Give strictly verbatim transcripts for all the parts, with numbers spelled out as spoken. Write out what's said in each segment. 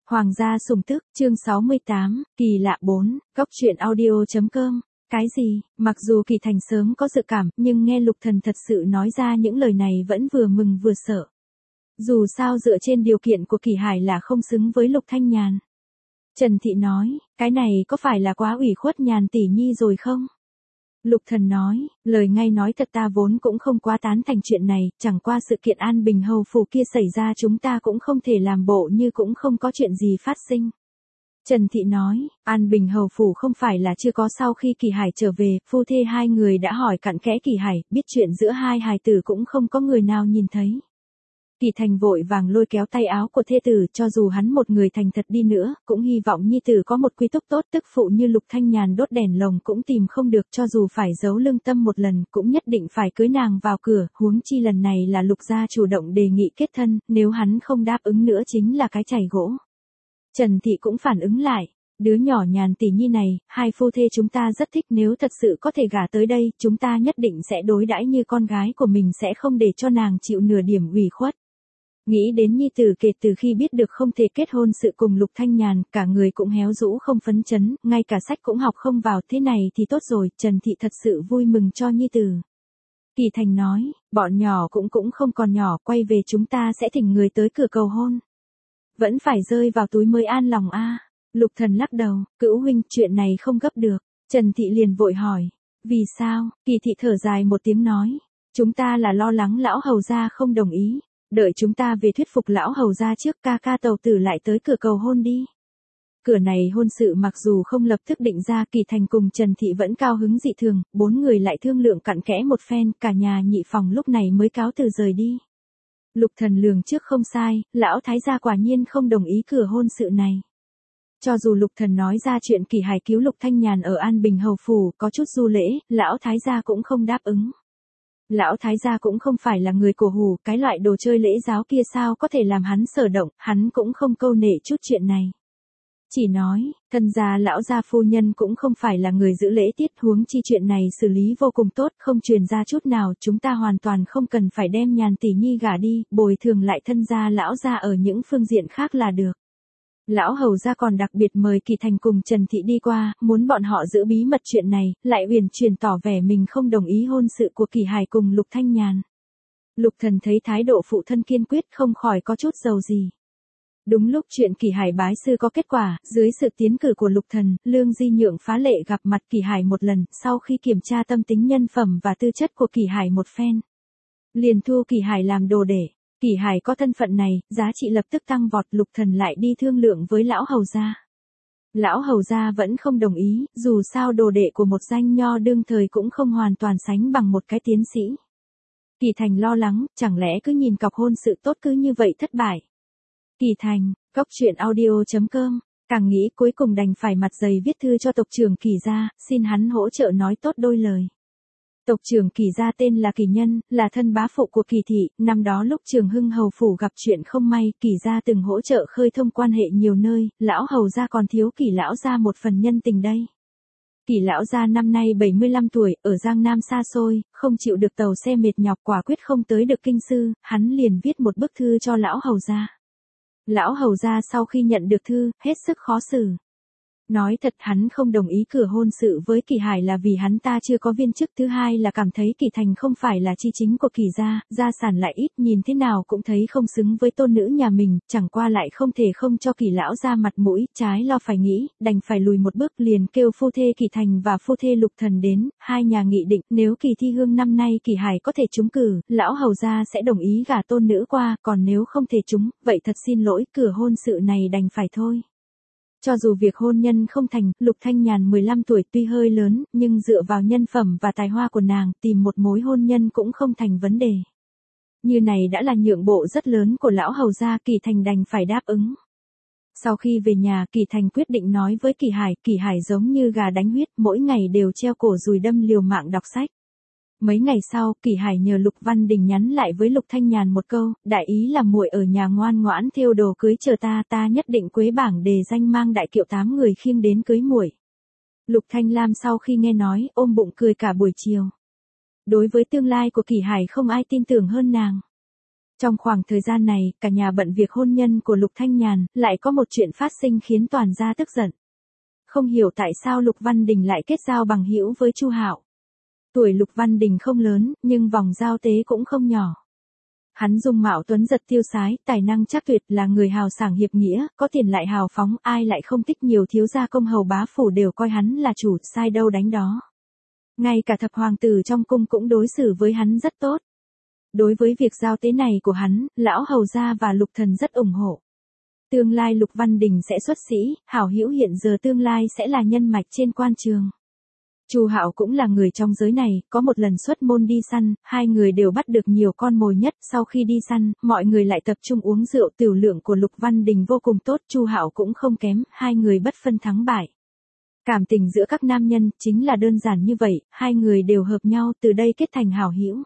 Hoàng gia sủng tức, chương sáu mươi tám, kỳ lạ bốn, góc truyện audio.com. Cái gì, mặc dù Kỳ Thành sớm có dự cảm, nhưng nghe Lục Thần thật sự nói ra những lời này vẫn vừa mừng vừa sợ. Dù sao dựa trên điều kiện của Kỳ Hải là không xứng với Lục Thanh Nhàn. Trần Thị nói, cái này có phải là quá ủy khuất Nhàn tỷ nhi rồi không? Lục Thần nói, lời ngay nói thật ta vốn cũng không quá tán thành chuyện này, chẳng qua sự kiện An Bình Hầu Phủ kia xảy ra chúng ta cũng không thể làm bộ như cũng không có chuyện gì phát sinh. Trần Thị nói, An Bình Hầu Phủ không phải là chưa có sau khi Kỳ Hải trở về, phu thê hai người đã hỏi cặn kẽ Kỳ Hải, biết chuyện giữa hai hài tử cũng không có người nào nhìn thấy. Kỳ Thành vội vàng lôi kéo tay áo của thê tử, cho dù hắn một người thành thật đi nữa, cũng hy vọng nhi tử có một quy túc tốt, tức phụ như Lục Thanh Nhàn đốt đèn lồng cũng tìm không được, cho dù phải giấu lương tâm một lần, cũng nhất định phải cưới nàng vào cửa, huống chi lần này là Lục gia chủ động đề nghị kết thân, nếu hắn không đáp ứng nữa chính là cái chày gỗ. Trần Thị cũng phản ứng lại, đứa nhỏ Nhàn tỷ nhi này, hai phu thê chúng ta rất thích, nếu thật sự có thể gả tới đây, chúng ta nhất định sẽ đối đãi như con gái của mình, sẽ không để cho nàng chịu nửa điểm ủy khuất. Nghĩ đến nhi tử kể từ khi biết được không thể kết hôn sự cùng Lục Thanh Nhàn, cả người cũng héo rũ không phấn chấn, ngay cả sách cũng học không vào, thế này thì tốt rồi, Trần Thị thật sự vui mừng cho nhi tử. Kỳ Thành nói, bọn nhỏ cũng cũng không còn nhỏ, quay về chúng ta sẽ thỉnh người tới cửa cầu hôn. Vẫn phải rơi vào túi mới an lòng a. À. Lục Thần lắc đầu, cữu huynh, chuyện này không gấp được. Trần Thị liền vội hỏi, vì sao? Kỳ Thị thở dài một tiếng nói, chúng ta là lo lắng lão hầu gia không đồng ý. Đợi chúng ta về thuyết phục lão hầu gia trước, ca ca tàu tử lại tới cửa cầu hôn đi. Cửa này hôn sự mặc dù không lập tức định ra, Kỳ Thành cùng Trần Thị vẫn cao hứng dị thường, bốn người lại thương lượng cặn kẽ một phen, cả nhà nhị phòng lúc này mới cáo từ rời đi. Lục Thần lường trước không sai, lão thái gia quả nhiên không đồng ý cửa hôn sự này. Cho dù Lục Thần nói ra chuyện Kỳ Hải cứu Lục Thanh Nhàn ở An Bình Hầu Phủ, có chút du lễ, lão thái gia cũng không đáp ứng. Lão thái gia cũng không phải là người cổ hủ, cái loại đồ chơi lễ giáo kia sao có thể làm hắn sở động, hắn cũng không câu nệ chút chuyện này. Chỉ nói, thân gia lão gia phu nhân cũng không phải là người giữ lễ tiết, huống chi chuyện này xử lý vô cùng tốt, không truyền ra chút nào, chúng ta hoàn toàn không cần phải đem Nhàn tỷ nhi gả đi, bồi thường lại thân gia lão gia ở những phương diện khác là được. Lão hầu gia còn đặc biệt mời Kỳ Thành cùng Trần Thị đi qua, muốn bọn họ giữ bí mật chuyện này, lại uyển chuyển tỏ vẻ mình không đồng ý hôn sự của Kỳ Hải cùng Lục Thanh Nhàn. Lục Thần thấy thái độ phụ thân kiên quyết không khỏi có chút dầu gì. Đúng lúc chuyện Kỳ Hải bái sư có kết quả, dưới sự tiến cử của Lục Thần, Lương Di Nhượng phá lệ gặp mặt Kỳ Hải một lần, sau khi kiểm tra tâm tính nhân phẩm và tư chất của Kỳ Hải một phen, liền thu Kỳ Hải làm đồ để. Kỳ Hải có thân phận này, giá trị lập tức tăng vọt, Lục Thần lại đi thương lượng với lão hầu gia. Lão hầu gia vẫn không đồng ý, dù sao đồ đệ của một danh nho đương thời cũng không hoàn toàn sánh bằng một cái tiến sĩ. Kỳ Thành lo lắng, chẳng lẽ cứ nhìn cọc hôn sự tốt cứ như vậy thất bại. Kỳ Thành, góc truyện audio.com, càng nghĩ cuối cùng đành phải mặt dày viết thư cho tộc trưởng Kỳ gia, xin hắn hỗ trợ nói tốt đôi lời. Tộc trưởng Kỳ gia tên là Kỳ Nhân, là thân bá phụ của Kỳ Thị, năm đó lúc Trường Hưng Hầu Phủ gặp chuyện không may, Kỳ gia từng hỗ trợ khơi thông quan hệ nhiều nơi, lão hầu gia còn thiếu Kỳ lão gia một phần nhân tình đây. Kỳ lão gia năm nay bảy mươi lăm tuổi, ở Giang Nam xa xôi, không chịu được tàu xe mệt nhọc, quả quyết không tới được kinh sư, hắn liền viết một bức thư cho lão hầu gia. Lão hầu gia sau khi nhận được thư, hết sức khó xử. Nói thật hắn không đồng ý cửa hôn sự với Kỳ Hải là vì hắn ta chưa có viên chức, thứ hai là cảm thấy Kỳ Thành không phải là chi chính của Kỳ gia, gia sản lại ít, nhìn thế nào cũng thấy không xứng với tôn nữ nhà mình, chẳng qua lại không thể không cho Kỳ lão gia mặt mũi, trái lo phải nghĩ, đành phải lùi một bước, liền kêu phu thê Kỳ Thành và phu thê Lục Thần đến, hai nhà nghị định, nếu kỳ thi hương năm nay Kỳ Hải có thể trúng cử, lão hầu gia sẽ đồng ý gả tôn nữ qua, còn nếu không thể trúng, vậy thật xin lỗi, cửa hôn sự này đành phải thôi. Cho dù việc hôn nhân không thành, Lục Thanh Nhàn mười lăm tuổi tuy hơi lớn, nhưng dựa vào nhân phẩm và tài hoa của nàng, tìm một mối hôn nhân cũng không thành vấn đề. Như này đã là nhượng bộ rất lớn của lão hầu gia, Kỳ Thành đành phải đáp ứng. Sau khi về nhà, Kỳ Thành quyết định nói với Kỳ Hải, Kỳ Hải giống như gà đánh huyết, mỗi ngày đều treo cổ dùi đâm liều mạng đọc sách. Mấy ngày sau, Kỳ Hải nhờ Lục Văn Đình nhắn lại với Lục Thanh Nhàn một câu, đại ý là muội ở nhà ngoan ngoãn thêu đồ cưới chờ ta, ta nhất định quế bảng đề danh mang đại kiệu tám người khiêng đến cưới muội. Lục Thanh Lam sau khi nghe nói, ôm bụng cười cả buổi chiều. Đối với tương lai của Kỳ Hải không ai tin tưởng hơn nàng. Trong khoảng thời gian này, cả nhà bận việc hôn nhân của Lục Thanh Nhàn, lại có một chuyện phát sinh khiến toàn gia tức giận. Không hiểu tại sao Lục Văn Đình lại kết giao bằng hữu với Chu Hạo. Tuổi Lục Văn Đình không lớn, nhưng vòng giao tế cũng không nhỏ. Hắn dung mạo tuấn giật tiêu sái, tài năng chắc tuyệt, là người hào sảng hiệp nghĩa, có tiền lại hào phóng, ai lại không thích, nhiều thiếu gia công hầu bá phủ đều coi hắn là chủ, sai đâu đánh đó. Ngay cả thập hoàng tử trong cung cũng đối xử với hắn rất tốt. Đối với việc giao tế này của hắn, lão hầu gia và Lục Thần rất ủng hộ. Tương lai Lục Văn Đình sẽ xuất sĩ, hảo hữu hiện giờ tương lai sẽ là nhân mạch trên quan trường. Chu Hạo cũng là người trong giới này, có một lần xuất môn đi săn, hai người đều bắt được nhiều con mồi nhất, sau khi đi săn, mọi người lại tập trung uống rượu, tiểu lượng của Lục Văn Đình vô cùng tốt, Chu Hạo cũng không kém, hai người bất phân thắng bại. Cảm tình giữa các nam nhân chính là đơn giản như vậy, hai người đều hợp nhau, từ đây kết thành hảo hữu.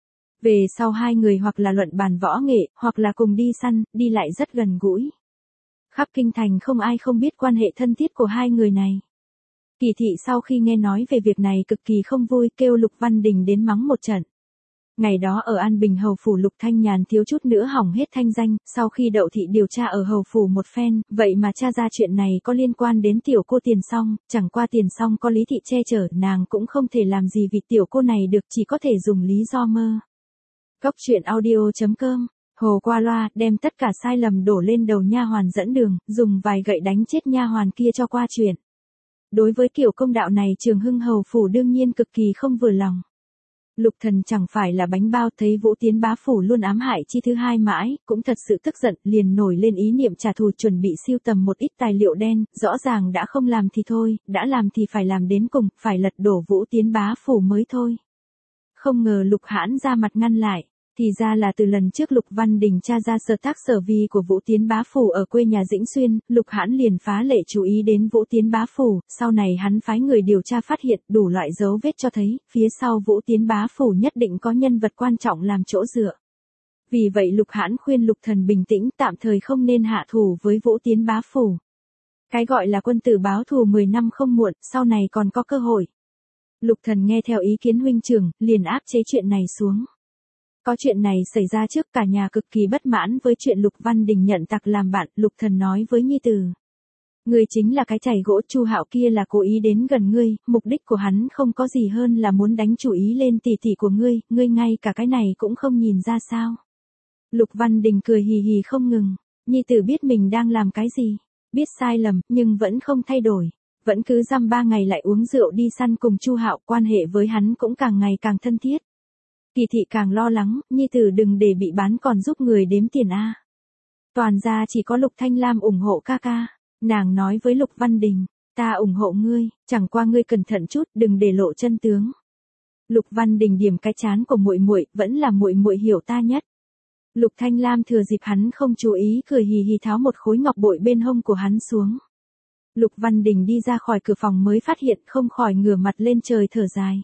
Về sau hai người hoặc là luận bàn võ nghệ, hoặc là cùng đi săn, đi lại rất gần gũi. Khắp kinh thành không ai không biết quan hệ thân thiết của hai người này. Kỳ thị sau khi nghe nói về việc này cực kỳ không vui, kêu Lục Văn Đình đến mắng một trận. Ngày đó ở An Bình hầu phủ Lục Thanh Nhàn thiếu chút nữa hỏng hết thanh danh, sau khi Đậu thị điều tra ở hầu phủ một phen, vậy mà tra ra chuyện này có liên quan đến tiểu cô Tiền Song, chẳng qua Tiền Song có Lý thị che chở, nàng cũng không thể làm gì vì tiểu cô này được, chỉ có thể dùng lý do mơ. Cốc truyện audio chấm com. Hồ qua loa, đem tất cả sai lầm đổ lên đầu nha hoàn dẫn đường, dùng vài gậy đánh chết nha hoàn kia cho qua chuyện. Đối với kiểu công đạo này Trường Hưng hầu phủ đương nhiên cực kỳ không vừa lòng. Lục Thần chẳng phải là bánh bao, thấy Vũ Tiến bá phủ luôn ám hại chi thứ hai mãi, cũng thật sự tức giận, liền nổi lên ý niệm trả thù, chuẩn bị sưu tầm một ít tài liệu đen, rõ ràng đã không làm thì thôi, đã làm thì phải làm đến cùng, phải lật đổ Vũ Tiến bá phủ mới thôi. Không ngờ Lục Hãn ra mặt ngăn lại. Thì ra là từ lần trước Lục Văn Đình tra ra sở tác sở vi của Vũ Tiến bá phủ ở quê nhà Dĩnh Xuyên, Lục Hãn liền phá lệ chú ý đến Vũ Tiến bá phủ, sau này hắn phái người điều tra phát hiện đủ loại dấu vết cho thấy, phía sau Vũ Tiến bá phủ nhất định có nhân vật quan trọng làm chỗ dựa. Vì vậy Lục Hãn khuyên Lục Thần bình tĩnh, tạm thời không nên hạ thủ với Vũ Tiến bá phủ. Cái gọi là quân tử báo thù mười năm không muộn, sau này còn có cơ hội. Lục Thần nghe theo ý kiến huynh trưởng, liền áp chế chuyện này xuống. Có chuyện này xảy ra trước, cả nhà cực kỳ bất mãn với chuyện Lục Văn Đình nhận tặc làm bạn, Lục Thần nói với nhi tử. Ngươi chính là cái chày gỗ, Chu Hạo kia là cố ý đến gần ngươi, mục đích của hắn không có gì hơn là muốn đánh chủ ý lên tỷ tỷ của ngươi, ngươi ngay cả cái này cũng không nhìn ra sao. Lục Văn Đình cười hì hì không ngừng, nhi tử biết mình đang làm cái gì, biết sai lầm, nhưng vẫn không thay đổi. Vẫn cứ dăm ba ngày lại uống rượu đi săn cùng Chu Hạo, quan hệ với hắn cũng càng ngày càng thân thiết. Kỳ thị càng lo lắng, nhi tử đừng để bị bán còn giúp người đếm tiền a. Toàn gia chỉ có Lục Thanh Lam ủng hộ ca ca. Nàng nói với Lục Văn Đình, ta ủng hộ ngươi, chẳng qua ngươi cẩn thận chút, đừng để lộ chân tướng. Lục Văn Đình điểm cái chán của muội muội, vẫn là muội muội hiểu ta nhất. Lục Thanh Lam thừa dịp hắn không chú ý cười hì hì tháo một khối ngọc bội bên hông của hắn xuống. Lục Văn Đình đi ra khỏi cửa phòng mới phát hiện, không khỏi ngửa mặt lên trời thở dài.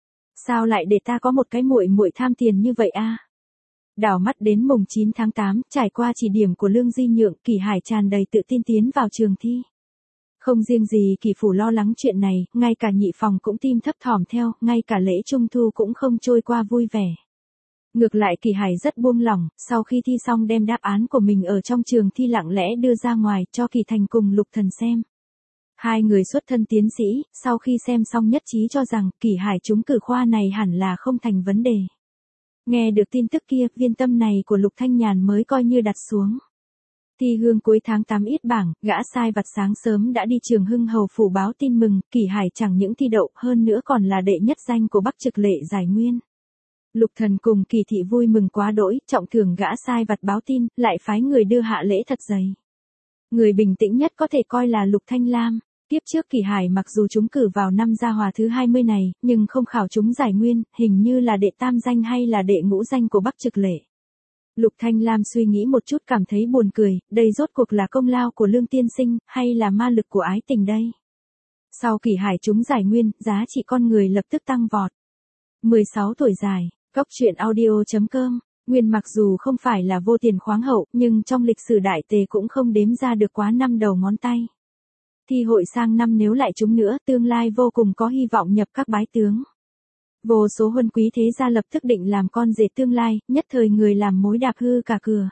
Sao lại để ta có một cái muội muội tham tiền như vậy a? Đảo mắt đến mùng chín tháng tám, trải qua chỉ điểm của Lương Di Nhượng, Kỷ Hải tràn đầy tự tin tiến vào trường thi. Không riêng gì Kỷ phủ lo lắng chuyện này, ngay cả nhị phòng cũng tim thấp thỏm theo, ngay cả lễ trung thu cũng không trôi qua vui vẻ. Ngược lại Kỷ Hải rất buông lỏng, sau khi thi xong đem đáp án của mình ở trong trường thi lặng lẽ đưa ra ngoài cho Kỷ Thành cùng Lục Thần xem. Hai người xuất thân tiến sĩ, sau khi xem xong nhất trí cho rằng Kỷ Hải trúng cử khoa này hẳn là không thành vấn đề. Nghe được tin tức kia, viên tâm này của Lục Thanh Nhàn mới coi như đặt xuống. Thi hương cuối tháng tám ít bảng, gã sai vặt sáng sớm đã đi Trường Hưng hầu phủ báo tin mừng, Kỷ Hải chẳng những thi đậu, hơn nữa còn là đệ nhất danh của Bắc Trực Lệ giải nguyên. Lục Thần cùng Kỳ thị vui mừng quá đỗi, trọng thưởng gã sai vặt báo tin, lại phái người đưa hạ lễ thật dày. Người bình tĩnh nhất có thể coi là Lục Thanh Lam. Tiếp trước Kỷ Hải mặc dù trúng cử vào năm Gia Hòa thứ hai mươi này, nhưng không khảo trúng giải nguyên, hình như là đệ tam danh hay là đệ ngũ danh của Bắc Trực Lệ. Lục Thanh Lam suy nghĩ một chút cảm thấy buồn cười, đây rốt cuộc là công lao của Lương tiên sinh, hay là ma lực của ái tình đây? Sau Kỷ Hải trúng giải nguyên, giá trị con người lập tức tăng vọt. mười sáu tuổi dài, Cốc truyện audio chấm com. Nguyên mặc dù không phải là vô tiền khoáng hậu, nhưng trong lịch sử đại tề cũng không đếm ra được quá năm đầu ngón tay. Thi hội sang năm nếu lại trúng nữa, tương lai vô cùng có hy vọng nhập các bái tướng. Vô số huân quý thế gia lập tức định làm con rể tương lai, nhất thời người làm mối đạp hư cả cửa.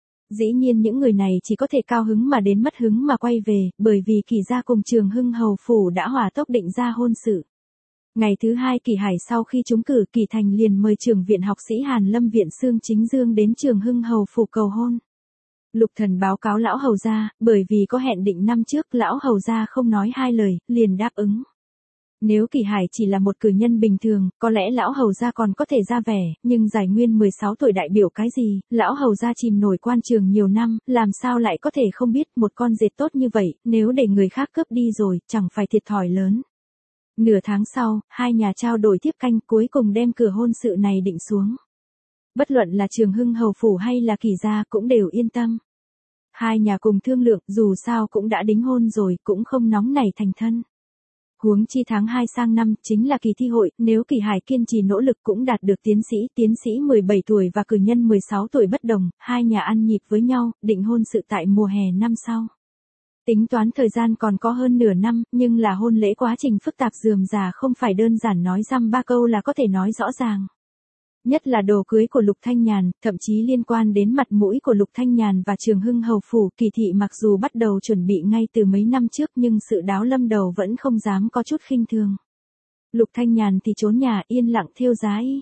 Dĩ nhiên những người này chỉ có thể cao hứng mà đến mất hứng mà quay về, bởi vì Kỳ gia cùng Trường Hưng hầu phủ đã hỏa tốc định ra hôn sự. Ngày thứ hai Kỳ Hải sau khi trúng cử, Kỳ Thành liền mời trưởng viện học sĩ Hàn Lâm Viện Xương Chính Dương đến Trường Hưng hầu phủ cầu hôn. Lục Thần báo cáo lão hầu gia, bởi vì có hẹn định năm trước, lão hầu gia không nói hai lời, liền đáp ứng. Nếu Kỳ Hải chỉ là một cử nhân bình thường, có lẽ lão hầu gia còn có thể ra vẻ, nhưng Giải Nguyên mười sáu tuổi đại biểu cái gì, lão hầu gia chìm nổi quan trường nhiều năm, làm sao lại có thể không biết một con dệt tốt như vậy, nếu để người khác cướp đi rồi, chẳng phải thiệt thòi lớn. Nửa tháng sau, hai nhà trao đổi tiếp canh, cuối cùng đem cửa hôn sự này định xuống. Bất luận là Trường Hưng hầu phủ hay là Kỳ gia cũng đều yên tâm. Hai nhà cùng thương lượng, dù sao cũng đã đính hôn rồi, cũng không nóng nảy thành thân. Huống chi tháng hai sang năm chính là kỳ thi hội, nếu Kỳ Hải kiên trì nỗ lực cũng đạt được tiến sĩ, tiến sĩ mười bảy tuổi và cử nhân mười sáu tuổi bất đồng, hai nhà ăn nhịp với nhau, định hôn sự tại mùa hè năm sau. Tính toán thời gian còn có hơn nửa năm, nhưng là hôn lễ quá trình phức tạp rườm rà, không phải đơn giản nói dăm ba câu là có thể nói rõ ràng. Nhất là đồ cưới của Lục Thanh Nhàn, thậm chí liên quan đến mặt mũi của Lục Thanh Nhàn và Trường Hưng hầu phủ, Kỳ thị mặc dù bắt đầu chuẩn bị ngay từ mấy năm trước nhưng sự đáo lâm đầu vẫn không dám có chút khinh thường. Lục Thanh Nhàn thì trốn nhà yên lặng thêu giá y.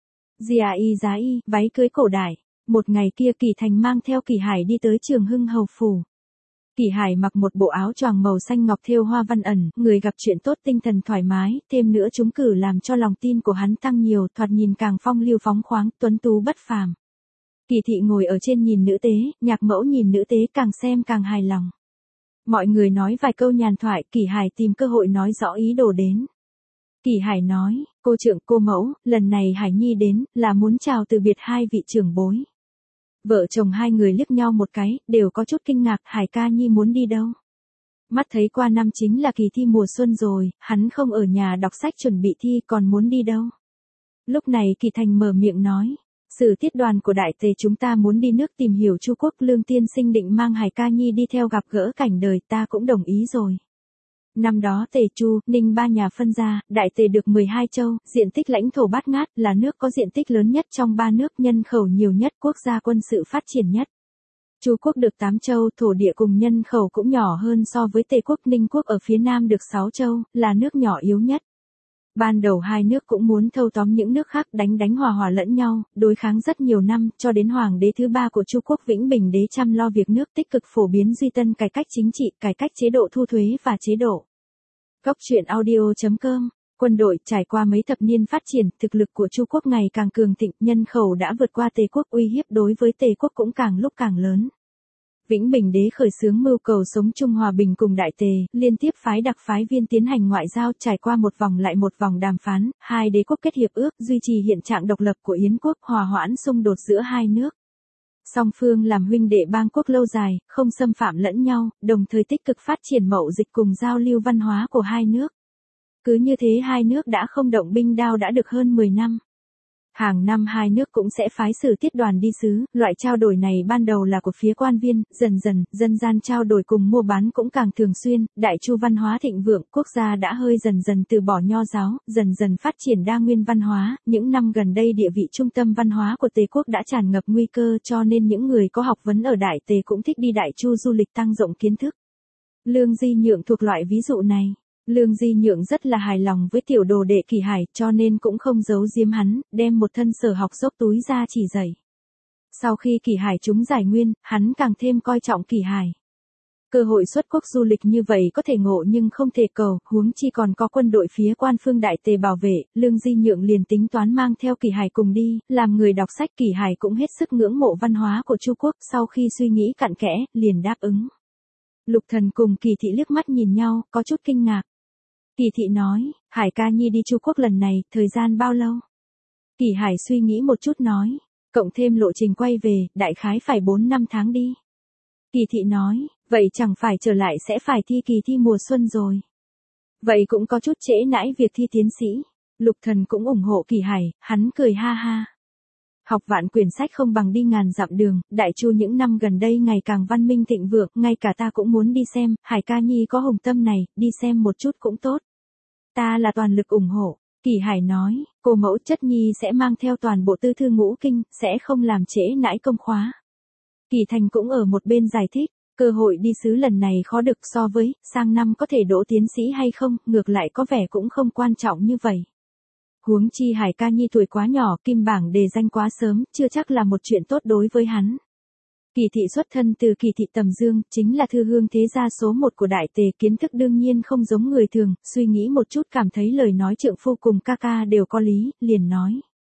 Dìa y giá y, váy cưới cổ đại. Một ngày kia Kỳ Thành mang theo Kỳ Hải đi tới Trường Hưng hầu phủ. Kỳ Hải mặc một bộ áo choàng màu xanh ngọc thêu hoa văn ẩn, người gặp chuyện tốt tinh thần thoải mái, thêm nữa trúng cử làm cho lòng tin của hắn tăng nhiều, thoạt nhìn càng phong lưu phóng khoáng, tuấn tú bất phàm. Kỳ thị ngồi ở trên nhìn nữ tế, nhạc mẫu nhìn nữ tế càng xem càng hài lòng. Mọi người nói vài câu nhàn thoại, Kỳ Hải tìm cơ hội nói rõ ý đồ đến. Kỳ Hải nói, cô trưởng cô mẫu, lần này Hải Nhi đến, là muốn chào từ biệt hai vị trưởng bối. Vợ chồng hai người liếc nhau một cái, đều có chút kinh ngạc, Hải ca nhi muốn đi đâu? Mắt thấy qua năm chính là kỳ thi mùa xuân rồi, hắn không ở nhà đọc sách chuẩn bị thi còn muốn đi đâu? Lúc này Kỳ Thành mở miệng nói, sử tiết đoàn của đại tề chúng ta muốn đi nước tìm hiểu Chu quốc, Lương tiên sinh định mang Hải ca nhi đi theo gặp gỡ cảnh đời, ta cũng đồng ý rồi. Năm đó Tề Chu, Ninh ba nhà phân ra, đại tề được mười hai châu, diện tích lãnh thổ bát ngát, là nước có diện tích lớn nhất trong ba nước, nhân khẩu nhiều nhất, quốc gia quân sự phát triển nhất. Chu quốc được tám châu, thổ địa cùng nhân khẩu cũng nhỏ hơn so với Tề quốc, Ninh quốc ở phía nam được sáu châu, là nước nhỏ yếu nhất. Ban đầu hai nước cũng muốn thâu tóm những nước khác, đánh đánh hòa hòa lẫn nhau, đối kháng rất nhiều năm, cho đến hoàng đế thứ ba của Chu quốc Vĩnh Bình đế chăm lo việc nước, tích cực phổ biến duy tân cải cách chính trị, cải cách chế độ thu thuế và chế độ. Góc truyện audio chấm com. Quân đội trải qua mấy thập niên phát triển, thực lực của Chu quốc ngày càng cường thịnh, nhân khẩu đã vượt qua Tề quốc, uy hiếp đối với Tề quốc cũng càng lúc càng lớn. Vĩnh Bình đế khởi xướng mưu cầu sống chung hòa bình cùng đại tề, liên tiếp phái đặc phái viên tiến hành ngoại giao, trải qua một vòng lại một vòng đàm phán, hai đế quốc kết hiệp ước, duy trì hiện trạng độc lập của Yến quốc, hòa hoãn xung đột giữa hai nước. Song phương làm huynh đệ bang quốc lâu dài, không xâm phạm lẫn nhau, đồng thời tích cực phát triển mậu dịch cùng giao lưu văn hóa của hai nước. Cứ như thế hai nước đã không động binh đao đã được hơn mười năm. Hàng năm hai nước cũng sẽ phái sử tiết đoàn đi sứ, loại trao đổi này ban đầu là của phía quan viên, dần dần, dân gian trao đổi cùng mua bán cũng càng thường xuyên, đại chu văn hóa thịnh vượng, quốc gia đã hơi dần dần từ bỏ nho giáo, dần dần phát triển đa nguyên văn hóa, những năm gần đây địa vị trung tâm văn hóa của Tề quốc đã tràn ngập nguy cơ cho nên những người có học vấn ở Đại Tề cũng thích đi Đại Chu du lịch tăng rộng kiến thức. Lương Di Nhượng thuộc loại ví dụ này. Lương Di Nhượng rất là hài lòng với tiểu đồ đệ Kỳ Hải cho nên cũng không giấu giếm hắn, đem một thân sở học dốc túi ra chỉ dạy. Sau khi Kỳ Hải trúng giải nguyên, hắn càng thêm coi trọng Kỳ Hải. Cơ hội xuất quốc du lịch như vậy có thể ngộ nhưng không thể cầu, huống chi còn có quân đội phía quan phương Đại Tề bảo vệ, Lương Di Nhượng liền tính toán mang theo Kỳ Hải cùng đi, làm người đọc sách. Kỳ Hải cũng hết sức ngưỡng mộ văn hóa của Chu quốc, sau khi suy nghĩ cặn kẽ, liền đáp ứng. Lục Thần cùng Kỳ thị liếc mắt nhìn nhau, có chút kinh ngạc. Kỳ thị nói, Hải ca nhi đi Chu quốc lần này, thời gian bao lâu? Kỳ Hải suy nghĩ một chút nói, cộng thêm lộ trình quay về, đại khái phải bốn năm tháng đi. Kỳ thị nói, vậy chẳng phải trở lại sẽ phải thi kỳ thi mùa xuân rồi. Vậy cũng có chút trễ nãi việc thi tiến sĩ. Lục Thần cũng ủng hộ Kỳ Hải, hắn cười ha ha. Học vạn quyển sách không bằng đi ngàn dặm đường, Đại Chu những năm gần đây ngày càng văn minh thịnh vượng, ngay cả ta cũng muốn đi xem, Hải ca nhi có hồng tâm này, đi xem một chút cũng tốt. Ta là toàn lực ủng hộ. Kỳ Hải nói, cô mẫu chất nhi sẽ mang theo toàn bộ tư thư ngũ kinh, sẽ không làm trễ nãi công khóa. Kỳ Thành cũng ở một bên giải thích, cơ hội đi sứ lần này khó được so với, sang năm có thể đỗ tiến sĩ hay không, ngược lại có vẻ cũng không quan trọng như vậy. Huống chi Hải ca nhi tuổi quá nhỏ, kim bảng đề danh quá sớm, chưa chắc là một chuyện tốt đối với hắn. Kỳ thị xuất thân từ Kỳ thị Tầm Dương, chính là thư hương thế gia số một của đại tề, kiến thức đương nhiên không giống người thường, suy nghĩ một chút cảm thấy lời nói trượng phu cùng ca ca đều có lý, liền nói.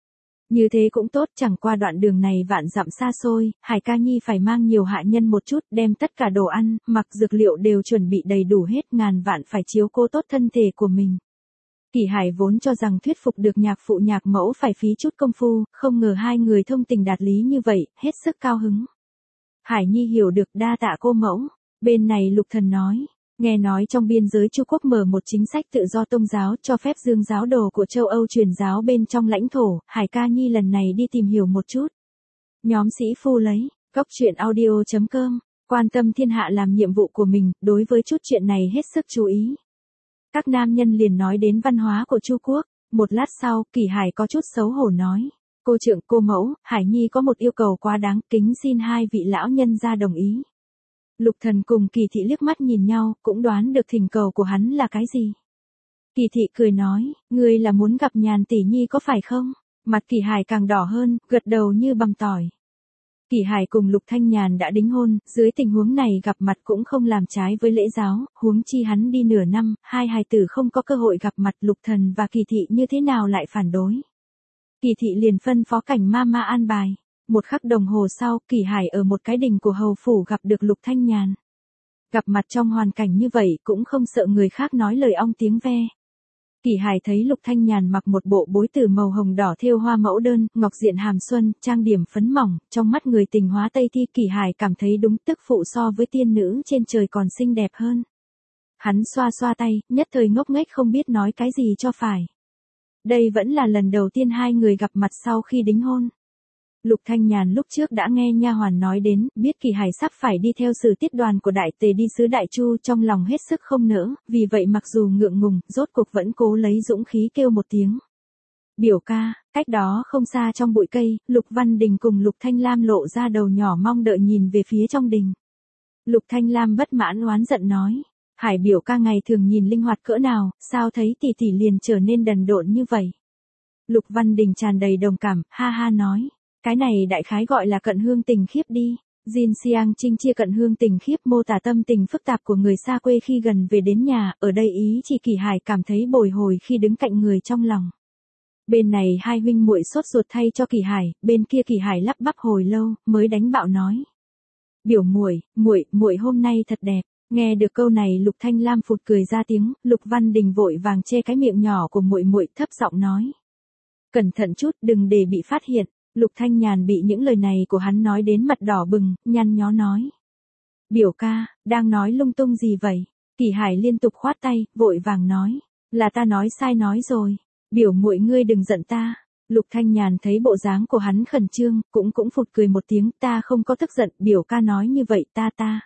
Như thế cũng tốt, chẳng qua đoạn đường này vạn dặm xa xôi, Hải ca nhi phải mang nhiều hạ nhân một chút, đem tất cả đồ ăn, mặc dược liệu đều chuẩn bị đầy đủ hết, ngàn vạn phải chiếu cố tốt thân thể của mình. Kỳ Hải vốn cho rằng thuyết phục được nhạc phụ nhạc mẫu phải phí chút công phu, không ngờ hai người thông tình đạt lý như vậy, hết sức cao hứng. Hải nhi hiểu được, đa tạ cô mẫu. Bên này Lục Thần nói, nghe nói trong biên giới Chu quốc mở một chính sách tự do tôn giáo, cho phép dương giáo đồ của châu Âu truyền giáo bên trong lãnh thổ, Hải ca nhi lần này đi tìm hiểu một chút. Nhóm sĩ phu lấy, góc truyện audio chấm com, quan tâm thiên hạ làm nhiệm vụ của mình, đối với chút chuyện này hết sức chú ý. Các nam nhân liền nói đến văn hóa của Chu quốc, một lát sau, Kỳ Hải có chút xấu hổ nói. Cô trượng, cô mẫu, Hải nhi có một yêu cầu quá đáng, kính xin hai vị lão nhân ra đồng ý. Lục Thần cùng Kỳ thị liếc mắt nhìn nhau, cũng đoán được thỉnh cầu của hắn là cái gì. Kỳ thị cười nói, ngươi là muốn gặp Nhàn tỷ nhi có phải không? Mặt Kỳ Hải càng đỏ hơn, gật đầu như bằm tỏi. Kỳ Hải cùng Lục Thanh Nhàn đã đính hôn, dưới tình huống này gặp mặt cũng không làm trái với lễ giáo, huống chi hắn đi nửa năm, hai hài tử không có cơ hội gặp mặt, Lục Thần và Kỳ thị như thế nào lại phản đối. Kỳ thị liền phân phó Cảnh ma ma an bài. Một khắc đồng hồ sau, Kỳ Hải ở một cái đình của hầu phủ gặp được Lục Thanh Nhàn. Gặp mặt trong hoàn cảnh như vậy cũng không sợ người khác nói lời ong tiếng ve. Kỳ Hải thấy Lục Thanh Nhàn mặc một bộ bối tử màu hồng đỏ thêu hoa mẫu đơn, ngọc diện hàm xuân, trang điểm phấn mỏng, trong mắt người tình hóa Tây thi, Kỳ Hải cảm thấy đúng tức phụ so với tiên nữ trên trời còn xinh đẹp hơn. Hắn xoa xoa tay, nhất thời ngốc nghếch không biết nói cái gì cho phải. Đây vẫn là lần đầu tiên hai người gặp mặt sau khi đính hôn. Lục Thanh Nhàn lúc trước đã nghe nha hoàn nói đến, biết Kỳ Hải sắp phải đi theo sử tiết đoàn của đại tề đi sứ Đại Chu, trong lòng hết sức không nỡ, vì vậy mặc dù ngượng ngùng, rốt cuộc vẫn cố lấy dũng khí kêu một tiếng. Biểu ca, cách đó không xa trong bụi cây, Lục Văn Đình cùng Lục Thanh Lam lộ ra đầu nhỏ mong đợi nhìn về phía trong đình. Lục Thanh Lam bất mãn oán giận nói, Hải biểu ca ngày thường nhìn linh hoạt cỡ nào, sao thấy tỷ tỷ liền trở nên đần độn như vậy. Lục Văn Đình tràn đầy đồng cảm, ha ha nói. Cái này đại khái gọi là cận hương tình khiếp đi. Jin Xiang Trinh chia cận hương tình khiếp mô tả tâm tình phức tạp của người xa quê khi gần về đến nhà, ở đây ý chỉ Kỳ Hải cảm thấy bồi hồi khi đứng cạnh người trong lòng. Bên này hai huynh muội sốt ruột thay cho Kỳ Hải, bên kia Kỳ Hải lắp bắp hồi lâu, mới đánh bạo nói. Biểu muội, muội, muội hôm nay thật đẹp. Nghe được câu này Lục Thanh Lam phụt cười ra tiếng, Lục Văn Đình vội vàng che cái miệng nhỏ của muội muội thấp giọng nói. Cẩn thận chút, đừng để bị phát hiện. Lục Thanh Nhàn bị những lời này của hắn nói đến mặt đỏ bừng, nhăn nhó nói. Biểu ca, đang nói lung tung gì vậy? Kỳ Hải liên tục khoát tay, vội vàng nói. Là ta nói sai nói rồi. Biểu muội ngươi đừng giận ta. Lục Thanh Nhàn thấy bộ dáng của hắn khẩn trương, cũng cũng phụt cười một tiếng, ta không có tức giận, biểu ca nói như vậy ta ta.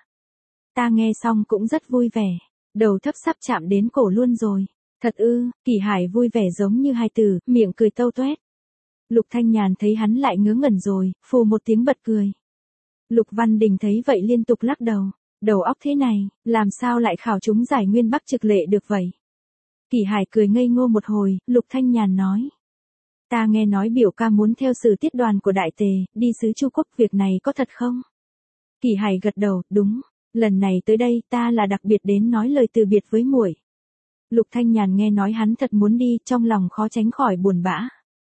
Ta nghe xong cũng rất vui vẻ. Đầu thấp sắp chạm đến cổ luôn rồi. Thật ư, Kỳ Hải vui vẻ giống như hài tử, miệng cười tâu toét. Lục Thanh Nhàn thấy hắn lại ngớ ngẩn rồi, phù một tiếng bật cười. Lục Văn Đình thấy vậy liên tục lắc đầu. Đầu óc thế này, làm sao lại khảo chúng giải nguyên Bắc trực lệ được vậy? Kỳ Hải cười ngây ngô một hồi, Lục Thanh Nhàn nói. Ta nghe nói biểu ca muốn theo sử tiết đoàn của đại tề, đi sứ Chu quốc, việc này có thật không? Kỳ Hải gật đầu, đúng. Lần này tới đây ta là đặc biệt đến nói lời từ biệt với muội. Lục Thanh Nhàn nghe nói hắn thật muốn đi, trong lòng khó tránh khỏi buồn bã.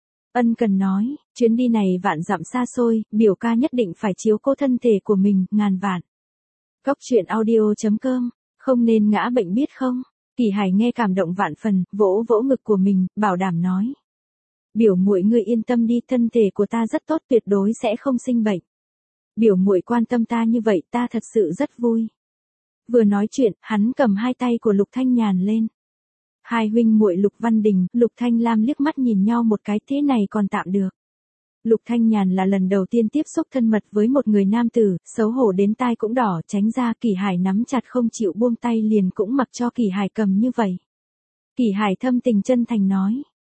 Ân cần nói, chuyến đi này vạn dặm xa xôi, biểu ca nhất định phải chiếu cố thân thể của mình, ngàn vạn. Góc truyện audio chấm com, không nên ngã bệnh biết không? Kỳ Hải nghe cảm động vạn phần, vỗ vỗ ngực của mình, bảo đảm nói. Biểu muội ngươi yên tâm đi, thân thể của ta rất tốt, tuyệt đối sẽ không sinh bệnh. Biểu muội quan tâm ta như vậy, ta thật sự rất vui. Vừa nói chuyện, hắn cầm hai tay của Lục Thanh Nhàn lên. Hai huynh muội Lục Văn Đình, Lục Thanh Lam liếc mắt nhìn nhau một cái, thế này còn tạm được. Lục Thanh Nhàn là lần đầu tiên tiếp xúc thân mật với một người nam tử, xấu hổ đến tai cũng đỏ, tránh ra. Kỳ Hải nắm chặt không chịu buông tay, liền cũng mặc cho Kỳ Hải cầm như vậy. Kỳ Hải thâm tình chân thành nói,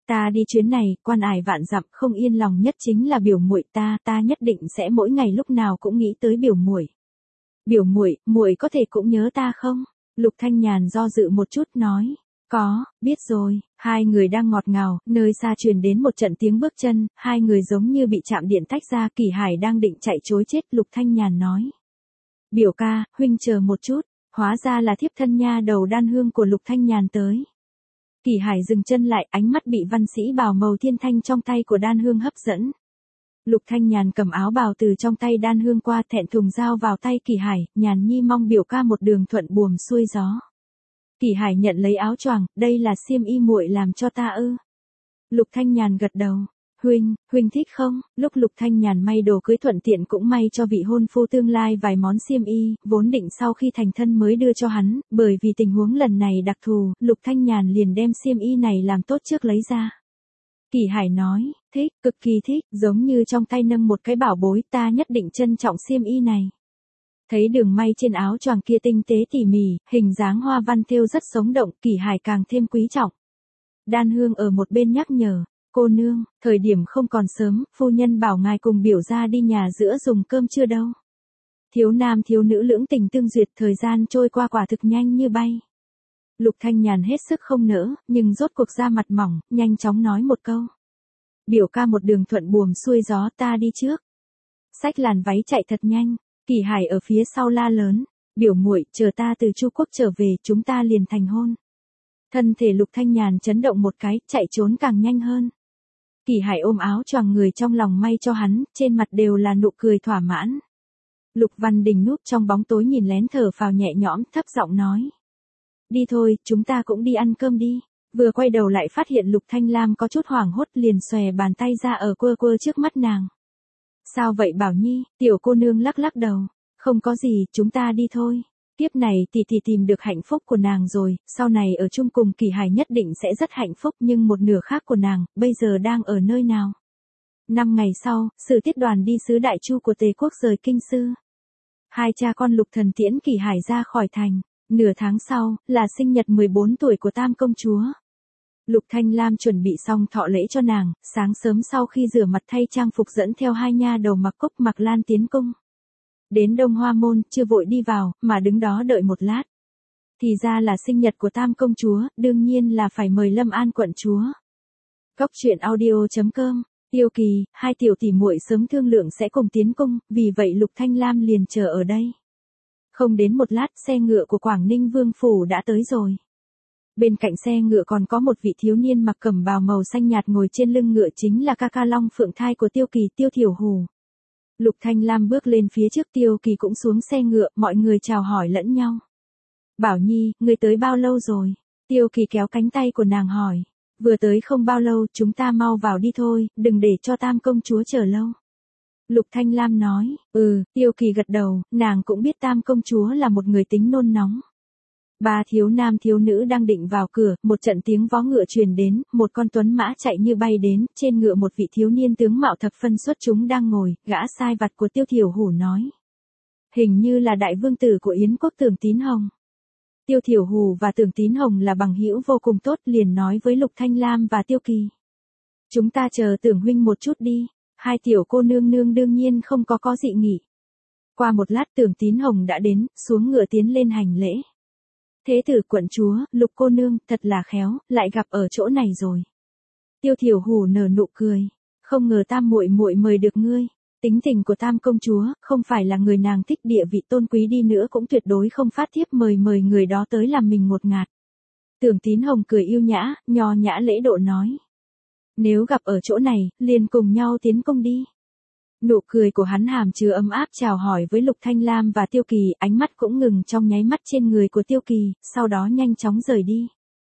Ta đi chuyến này, quan ải vạn dặm, không yên lòng nhất chính là biểu muội ta, ta nhất định sẽ mỗi ngày lúc nào cũng nghĩ tới biểu muội. Biểu muội, muội có thể cũng nhớ ta không? Lục Thanh Nhàn do dự một chút nói, có, biết rồi. Hai người đang ngọt ngào, nơi xa truyền đến một trận tiếng bước chân, hai người giống như bị chạm điện tách ra. Kỳ Hải đang định chạy trối chết, Lục Thanh Nhàn nói, biểu ca, huynh chờ một chút. Hóa ra là thiếp thân nha đầu Đan Hương của Lục Thanh Nhàn tới. Kỳ Hải dừng chân lại, ánh mắt bị văn sĩ bào màu thiên thanh trong tay của Đan Hương hấp dẫn. Lục Thanh Nhàn cầm áo bào từ trong tay Đan Hương qua, thẹn thùng giao vào tay Kỳ Hải, Nhàn nhi mong biểu ca một đường thuận buồm xuôi gió. Kỳ Hải nhận lấy áo choàng, đây là xiêm y muội làm cho ta ư? Lục Thanh Nhàn gật đầu. Huynh, huynh thích không? Lúc Lục Thanh Nhàn may đồ cưới thuận tiện cũng may cho vị hôn phu tương lai vài món xiêm y, vốn định sau khi thành thân mới đưa cho hắn, bởi vì tình huống lần này đặc thù, Lục Thanh Nhàn liền đem xiêm y này làm tốt trước lấy ra. Kỳ Hải nói, thích, cực kỳ thích, giống như trong tay nâng một cái bảo bối, ta nhất định trân trọng xiêm y này. Thấy đường may trên áo choàng kia tinh tế tỉ mỉ, hình dáng hoa văn thêu rất sống động, Kỳ Hải càng thêm quý trọng. Đan Hương ở một bên nhắc nhở, cô nương, thời điểm không còn sớm, phu nhân bảo ngài cùng biểu ra đi nhà giữa dùng cơm trưa đâu. Thiếu nam thiếu nữ lưỡng tình tương duyệt, thời gian trôi qua quả thực nhanh như bay. Lục Thanh Nhàn hết sức không nỡ, nhưng rốt cuộc ra mặt mỏng, nhanh chóng nói một câu. Biểu ca một đường thuận buồm xuôi gió, ta đi trước. Xách làn váy chạy thật nhanh, Kỳ Hải ở phía sau la lớn, biểu muội, chờ ta từ Chu Quốc trở về, chúng ta liền thành hôn. Thân thể Lục Thanh Nhàn chấn động một cái, chạy trốn càng nhanh hơn. Kỳ Hải ôm áo choàng người trong lòng may cho hắn, trên mặt đều là nụ cười thỏa mãn. Lục Văn Đình núp trong bóng tối nhìn lén thở phào nhẹ nhõm, thấp giọng nói. Đi thôi, chúng ta cũng đi ăn cơm đi. Vừa quay đầu lại phát hiện Lục Thanh Lam có chút hoảng hốt, liền xòe bàn tay ra ở quơ quơ trước mắt nàng. Sao vậy Bảo Nhi? Tiểu cô nương lắc lắc đầu. Không có gì, chúng ta đi thôi. Tiếp này tỷ tỷ tìm được hạnh phúc của nàng rồi, sau này ở chung cùng Kỳ Hải nhất định sẽ rất hạnh phúc, nhưng một nửa khác của nàng, bây giờ đang ở nơi nào? Năm ngày sau, Sử Tiết đoàn đi sứ Đại Chu của Tề quốc rời kinh sư. Hai cha con Lục Thần tiễn Kỳ Hải ra khỏi thành. Nửa tháng sau, là sinh nhật mười bốn tuổi của Tam công chúa. Lục Thanh Lam chuẩn bị xong thọ lễ cho nàng, sáng sớm sau khi rửa mặt thay trang phục dẫn theo hai nha đầu Mặc Cúc Mặc Lan tiến cung. Đến Đông Hoa Môn, chưa vội đi vào, mà đứng đó đợi một lát. Thì ra là sinh nhật của Tam công chúa, đương nhiên là phải mời Lâm An quận chúa. Cốc truyện audio chấm com, Tiêu Kỳ, hai tiểu tỷ muội sớm thương lượng sẽ cùng tiến cung, vì vậy Lục Thanh Lam liền chờ ở đây. Không đến một lát, xe ngựa của Quảng Ninh Vương phủ đã tới rồi. Bên cạnh xe ngựa còn có một vị thiếu niên mặc cẩm bào màu xanh nhạt ngồi trên lưng ngựa, chính là ca ca Long Phượng Thai của Tiêu Kỳ, Tiêu Thiểu Hù. Lục Thanh Lam bước lên phía trước, Tiêu Kỳ cũng xuống xe ngựa, mọi người chào hỏi lẫn nhau. Bảo Nhi, ngươi tới bao lâu rồi? Tiêu Kỳ kéo cánh tay của nàng hỏi. Vừa tới không bao lâu, chúng ta mau vào đi thôi, đừng để cho Tam công chúa chờ lâu. Lục Thanh Lam nói, ừ, Tiêu Kỳ gật đầu, nàng cũng biết Tam công chúa là một người tính nôn nóng. Ba thiếu nam thiếu nữ đang định vào cửa, một trận tiếng vó ngựa truyền đến, một con tuấn mã chạy như bay đến, trên ngựa một vị thiếu niên tướng mạo thập phân xuất chúng đang ngồi, gã sai vặt của Tiêu Thiểu Hù nói. Hình như là đại vương tử của Yến quốc Tưởng Tín Hồng. Tiêu Thiểu Hù và Tưởng Tín Hồng là bằng hữu vô cùng tốt, liền nói với Lục Thanh Lam và Tiêu Kỳ. Chúng ta chờ Tưởng huynh một chút đi. Hai tiểu cô nương nương đương nhiên không có có dị nghị. Qua một lát Tưởng Tín Hồng đã đến, xuống ngựa tiến lên hành lễ. Thế tử quận chúa, Lục cô nương, thật là khéo, lại gặp ở chỗ này rồi. Tiêu Thiểu Hù nở nụ cười, không ngờ Tam muội muội mời được ngươi. Tính tình của Tam công chúa, không phải là người nàng thích địa vị tôn quý đi nữa cũng tuyệt đối không phát thiếp mời mời người đó tới làm mình ngột ngạt. Tưởng Tín Hồng cười yêu nhã, nho nhã lễ độ nói. Nếu gặp ở chỗ này, liền cùng nhau tiến cung đi. Nụ cười của hắn hàm chứa ấm áp chào hỏi với Lục Thanh Lam và Tiêu Kỳ, ánh mắt cũng ngừng trong nháy mắt trên người của Tiêu Kỳ, sau đó nhanh chóng rời đi.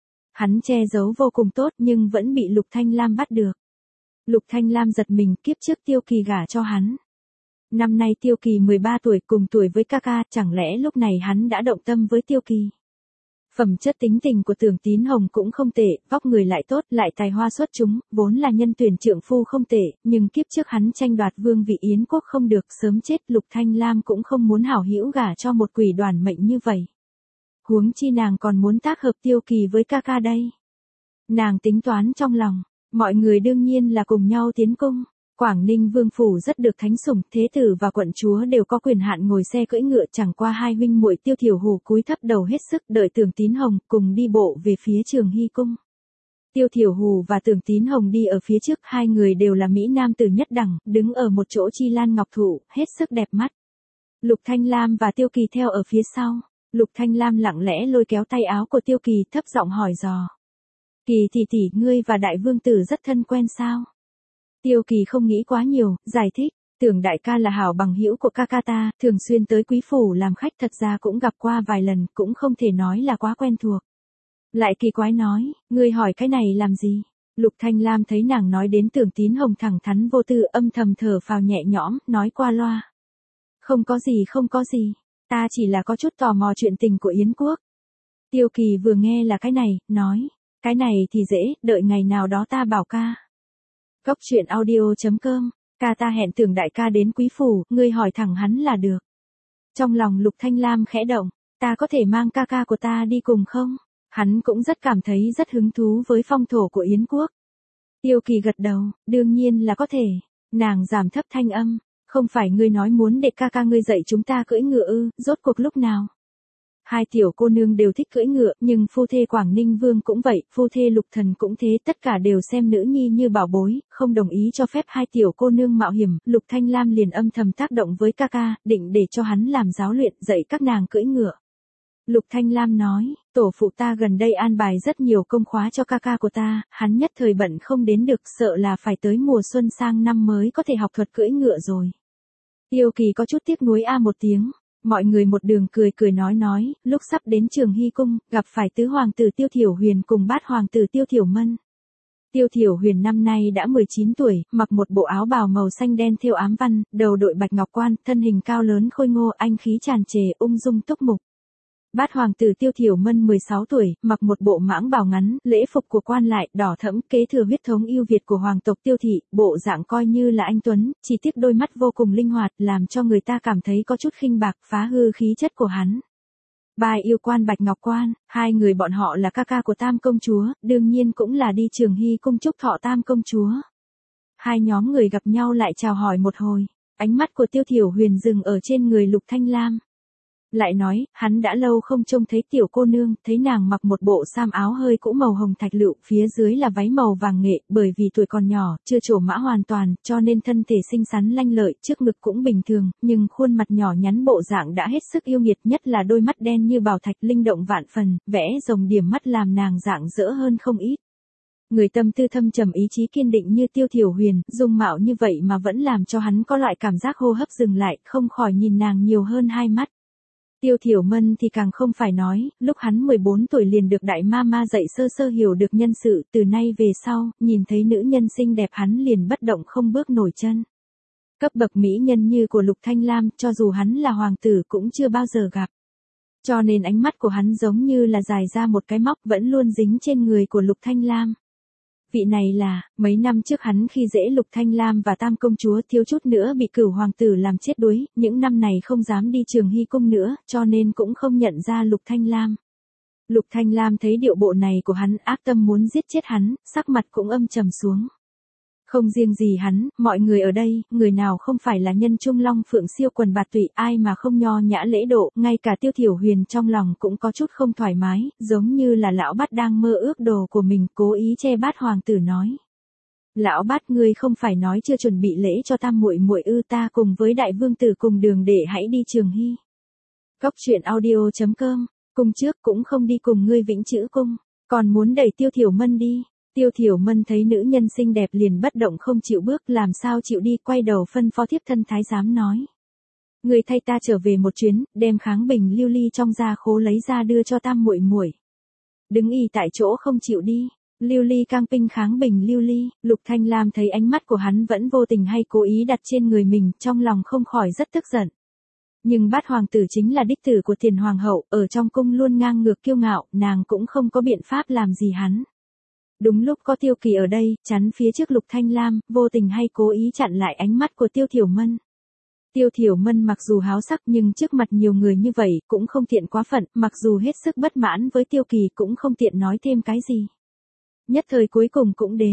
Hắn che giấu vô cùng tốt nhưng vẫn bị Lục Thanh Lam bắt được. Lục Thanh Lam giật mình, kiếp trước Tiêu Kỳ gả cho hắn. Năm nay Tiêu Kỳ mười ba tuổi, cùng tuổi với ca ca, chẳng lẽ lúc này hắn đã động tâm với Tiêu Kỳ. Phẩm chất tính tình của Tưởng Tín Hồng cũng không tệ, vóc người lại tốt, lại tài hoa xuất chúng, vốn là nhân tuyển trượng phu không tệ, nhưng kiếp trước hắn tranh đoạt vương vị Yến quốc không được, sớm chết. Lục Thanh Lam cũng không muốn hảo hữu gả cho một quỷ đoàn mệnh như vậy. Huống chi nàng còn muốn tác hợp Tiêu Kỳ với ca ca đây. Nàng tính toán trong lòng, Mọi người đương nhiên là cùng nhau tiến cung. Quảng Ninh Vương phủ rất được thánh sủng, thế tử và quận chúa đều có quyền hạn ngồi xe cưỡi ngựa, chẳng qua hai huynh muội Tiêu Thiểu Hù cúi thấp đầu hết sức đợi Tưởng Tín Hồng cùng đi bộ về phía Trường Hy cung. Tiêu Thiểu Hù và Tưởng Tín Hồng đi ở phía trước, hai người đều là mỹ nam tử nhất đẳng, đứng ở một chỗ chi lan ngọc thụ, hết sức đẹp mắt. Lục Thanh Lam và Tiêu Kỳ theo ở phía sau. Lục Thanh Lam lặng lẽ lôi kéo tay áo của Tiêu Kỳ, thấp giọng hỏi dò. Kỳ tỷ tỷ, ngươi và đại vương tử rất thân quen sao? Tiêu Kỳ không nghĩ quá nhiều, giải thích. Tưởng đại ca là hảo bằng hữu của ca ca ta, thường xuyên tới quý phủ làm khách, thật ra cũng gặp qua vài lần, cũng không thể nói là quá quen thuộc. Lại kỳ quái nói, ngươi hỏi cái này làm gì? Lục Thanh Lam thấy nàng nói đến Tưởng Tín Hồng thẳng thắn vô tư, âm thầm thở phào nhẹ nhõm, nói qua loa. Không có gì không có gì, ta chỉ là có chút tò mò chuyện tình của Yến Quốc. Tiêu Kỳ vừa nghe là cái này, nói, cái này thì dễ, đợi ngày nào đó ta bảo ca. Cốc truyện audio chấm com, ca ta hẹn Tưởng đại ca đến quý phủ, ngươi hỏi thẳng hắn là được. Trong lòng Lục Thanh Lam khẽ động, ta có thể mang ca ca của ta đi cùng không? Hắn cũng rất cảm thấy rất hứng thú với phong thổ của Yến Quốc. Tiêu Kỳ gật đầu, đương nhiên là có thể. Nàng giảm thấp thanh âm, không phải ngươi nói muốn để ca ca ngươi dạy chúng ta cưỡi ngựa ư, rốt cuộc lúc nào? Hai tiểu cô nương đều thích cưỡi ngựa, nhưng phu thê Quảng Ninh Vương cũng vậy, phu thê Lục Thần cũng thế, tất cả đều xem nữ nhi như bảo bối, không đồng ý cho phép hai tiểu cô nương mạo hiểm. Lục Thanh Lam liền âm thầm tác động với ca ca, định để cho hắn làm giáo luyện, dạy các nàng cưỡi ngựa. Lục Thanh Lam nói, tổ phụ ta gần đây an bài rất nhiều công khóa cho ca ca của ta, hắn nhất thời bận không đến được, sợ là phải tới mùa xuân sang năm mới có thể học thuật cưỡi ngựa rồi. Tiêu Kỳ có chút tiếc nuối a một tiếng, mọi người một đường cười cười nói nói, lúc sắp đến Trường Hy cung, gặp phải tứ hoàng tử Tiêu Thiểu Huyền cùng bát hoàng tử Tiêu Thiểu Mân. Tiêu Thiểu Huyền năm nay đã mười chín tuổi, mặc một bộ áo bào màu xanh đen thêu ám văn, đầu đội bạch ngọc quan, thân hình cao lớn khôi ngô, anh khí tràn trề, ung dung túc mục. Bát hoàng tử Tiêu Thiểu Mân mười sáu tuổi, mặc một bộ mãng bào ngắn, lễ phục của quan lại, đỏ thẫm, kế thừa huyết thống yêu Việt của hoàng tộc Tiêu thị, bộ dạng coi như là anh tuấn, chỉ tiếc đôi mắt vô cùng linh hoạt, làm cho người ta cảm thấy có chút khinh bạc, phá hư khí chất của hắn. Bài yêu quan Bạch Ngọc Quan, hai người bọn họ là ca ca của Tam công chúa, đương nhiên cũng là đi Trường Hy cung chúc thọ Tam công chúa. Hai nhóm người gặp nhau lại chào hỏi một hồi, ánh mắt của Tiêu Thiểu Huyền dừng ở trên người Lục Thanh Lam. Lại nói, hắn đã lâu không trông thấy tiểu cô nương, thấy nàng mặc một bộ sam áo hơi cũ màu hồng thạch lựu, phía dưới là váy màu vàng nghệ, bởi vì tuổi còn nhỏ, chưa trổ mã hoàn toàn, cho nên thân thể xinh xắn lanh lợi, trước ngực cũng bình thường, nhưng khuôn mặt nhỏ nhắn bộ dạng đã hết sức yêu nghiệt, nhất là đôi mắt đen như bảo thạch linh động vạn phần, vẽ rồng điểm mắt làm nàng dạng dỡ hơn không ít. Người tâm tư thâm trầm ý chí kiên định như Tiêu Thiểu Huyền, dung mạo như vậy mà vẫn làm cho hắn có loại cảm giác hô hấp dừng lại, không khỏi nhìn nàng nhiều hơn hai mắt. Tiêu Thiểu Mân thì càng không phải nói, lúc hắn mười bốn tuổi liền được đại ma ma dạy sơ sơ hiểu được nhân sự, từ nay về sau, nhìn thấy nữ nhân xinh đẹp hắn liền bất động không bước nổi chân. Cấp bậc mỹ nhân như của Lục Thanh Lam, cho dù hắn là hoàng tử cũng chưa bao giờ gặp. Cho nên ánh mắt của hắn giống như là dài ra một cái móc vẫn luôn dính trên người của Lục Thanh Lam. Vị này là, mấy năm trước hắn khi dễ Lục Thanh Lam và Tam công chúa thiếu chút nữa bị cửu hoàng tử làm chết đuối, những năm này không dám đi Trường Hy cung nữa, cho nên cũng không nhận ra Lục Thanh Lam. Lục Thanh Lam thấy điệu bộ này của hắn ác tâm muốn giết chết hắn, sắc mặt cũng âm trầm xuống. Không riêng gì hắn, mọi người ở đây, người nào không phải là nhân trung long phượng siêu quần bạt tụy, ai mà không nho nhã lễ độ, ngay cả Tiêu Thiểu Huyền trong lòng cũng có chút không thoải mái, giống như là lão bát đang mơ ước đồ của mình, cố ý che bát hoàng tử nói. Lão bát, ngươi không phải nói chưa chuẩn bị lễ cho Tam muội muội ư? Ta cùng với đại vương tử cùng đường để hãy đi Trường Hy. Cốc truyện audio chấm com, cung trước cũng không đi cùng ngươi Vĩnh Chữ cung, còn muốn đẩy Tiêu Thiểu Mân đi. Tiêu Thiểu Mân thấy nữ nhân xinh đẹp liền bất động không chịu bước, làm sao chịu đi, quay đầu phân phó thiếp thân thái giám nói. Người thay ta trở về một chuyến, đem kháng bình lưu ly trong gia khố lấy ra đưa cho Tam muội muội. Đứng y tại chỗ không chịu đi. Lưu ly cang pinh kháng bình lưu ly, Lục Thanh Lam thấy ánh mắt của hắn vẫn vô tình hay cố ý đặt trên người mình, trong lòng không khỏi rất tức giận. Nhưng bát hoàng tử chính là đích tử của Tiền hoàng hậu, ở trong cung luôn ngang ngược kiêu ngạo, nàng cũng không có biện pháp làm gì hắn. Đúng lúc có Tiêu Kỳ ở đây, chắn phía trước Lục Thanh Lam, vô tình hay cố ý chặn lại ánh mắt của Tiêu Thiểu Mân. Tiêu Thiểu Mân mặc dù háo sắc nhưng trước mặt nhiều người như vậy, cũng không tiện quá phận, mặc dù hết sức bất mãn với Tiêu Kỳ cũng không tiện nói thêm cái gì. Nhất thời cuối cùng cũng đến,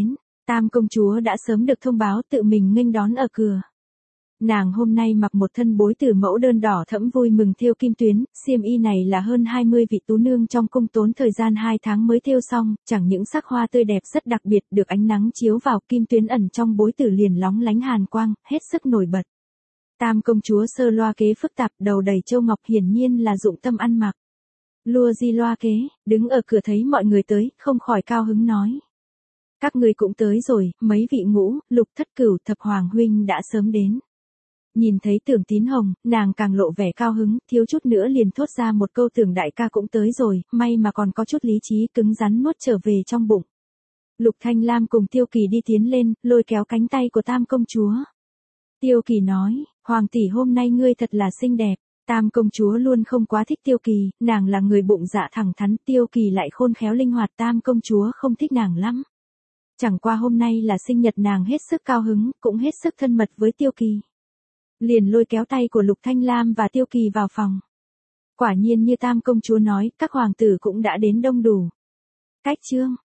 Tam công chúa đã sớm được thông báo tự mình nghênh đón ở cửa. Nàng hôm nay mặc một thân bối tử mẫu đơn đỏ thẫm vui mừng thêu kim tuyến, xiêm y này là hơn hai mươi vị tú nương trong cung tốn thời gian hai tháng mới thêu xong, chẳng những sắc hoa tươi đẹp rất đặc biệt được ánh nắng chiếu vào, kim tuyến ẩn trong bối tử liền lóng lánh hàn quang, hết sức nổi bật. Tam công chúa sơ loa kế phức tạp, đầu đầy châu ngọc, hiển nhiên là dụng tâm ăn mặc. Lua di loa kế, đứng ở cửa thấy mọi người tới, không khỏi cao hứng nói. Các người cũng tới rồi, mấy vị ngũ, lục thất cửu, thập hoàng huynh đã sớm đến. Nhìn thấy Tưởng Tín Hồng, nàng càng lộ vẻ cao hứng, thiếu chút nữa liền thốt ra một câu Tưởng đại ca cũng tới rồi, may mà còn có chút lý trí cứng rắn nuốt trở về trong bụng. Lục Thanh Lam cùng Tiêu Kỳ đi tiến lên, lôi kéo cánh tay của Tam công chúa. Tiêu Kỳ nói, Hoàng tỷ hôm nay ngươi thật là xinh đẹp. Tam công chúa luôn không quá thích Tiêu Kỳ, nàng là người bụng dạ thẳng thắn, Tiêu Kỳ lại khôn khéo linh hoạt, Tam công chúa không thích nàng lắm. Chẳng qua hôm nay là sinh nhật nàng hết sức cao hứng, cũng hết sức thân mật với Tiêu Kỳ. Liền lôi kéo tay của Lục Thanh Lam và Tiêu Kỳ vào phòng. Quả nhiên như Tam công chúa nói, các hoàng tử cũng đã đến đông đủ. Cách chương